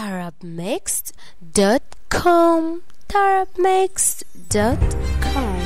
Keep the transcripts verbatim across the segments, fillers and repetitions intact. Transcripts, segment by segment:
طرب ميكس دوت كوم طرب ميكس دوت كوم.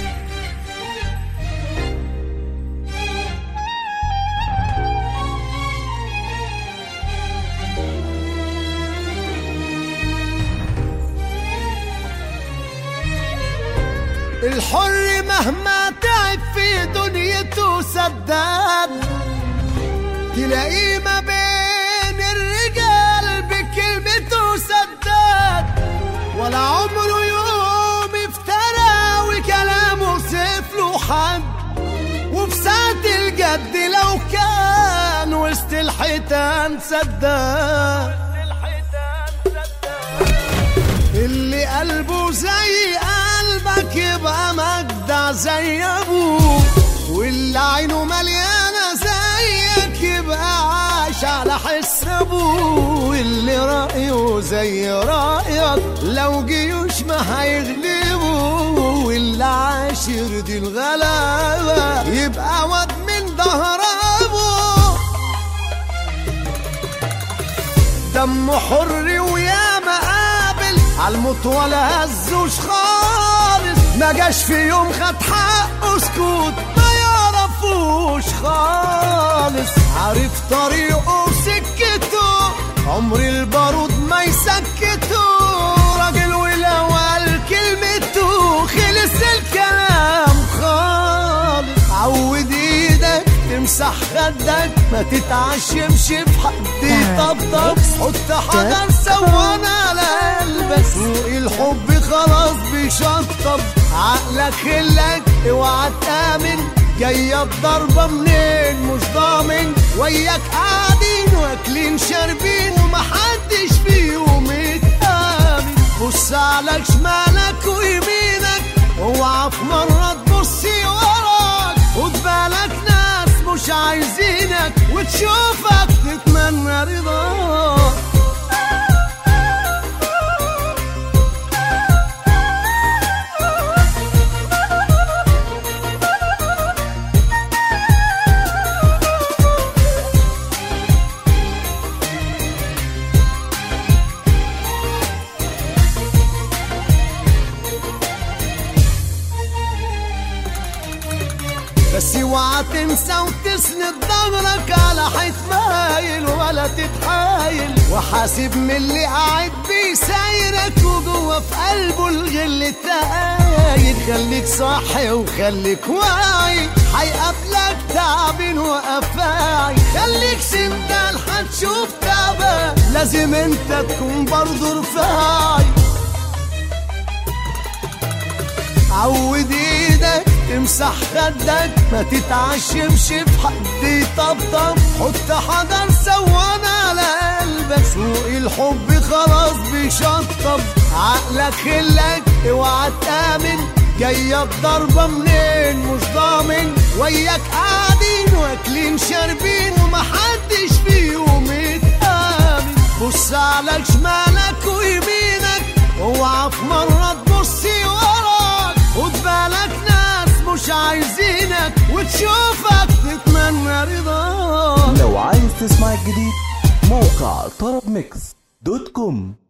الحر مهما تعب في دنيته سداد، تلاقيه ما بين الرجال بكلمته سداد، ولا عمره يوم افترى وكلامه سيف له حد، وفي ساعة الجد لو كان وسط الحيتان سداد. اللي قلبه زي قلبك يبقى مجدع زي ابوه، واللي عينه مليانه زيك يبقى عاش على حس ابوه، واللي رايه زي رايك لو جيوش ما هيغلبوا، واللي عاشر دي الغلابه يبقى واد من ظهر ابوه. دمه حر ويا مقابل عالموت ولا هزوش خالص، ما جاش في يوم خد حقه سكوت ما يعرفوش خالص، عارف طريقه وسكته عمر البارود ما يسكته، راجل ولو قال كلمته خلص الكلام خالص. عود ايدك تمسح خدك ما تتعشمش في حد يطبطب، حط حجر سوانا على قلبك، سوق الحب خلاص بيشطب، عقلك خلك اوعى تامن جايه بضربه منين مش ضامن، وياك قاعدين واكلين شاربين ومحدش فيهم يتامن، بص على شمالك ويمينك اوعى في مره تبصي وراك، خد بالك ناس مش عايزينك وتشوفك تتمنى رضاك. بس اوعى تنسى وتسند ظهرك على حيط مايل ولا تتحايل، وحاسب من اللي قاعد بيسايرك وجوه في قلبه الغل تقايل، خليك صاحي وخليك واعي هيقابلك تعبين وقفاعي، خليك سندال هتشوف تعبان لازم انت تكون برضه رفاعي. عود ايدك تمسح خدك ما تتعشمش في حد يطبطب، حط حجر سوانا على قلبك، سوق الحب خلاص بيشطب، عقلك خلك اوعى تامن جايه بضربه منين مش ضامن، وياك قاعدين واكلين شاربين ومحدش فيهم يتامن، بص على شمالك ويمينك اوعى في مره تبصي وراك، خد بالك ناس مش عايزينك وتشوفك تتمنى رضاك. لو عايز تسمع الجديد موقع طرب ميكس دوت كوم.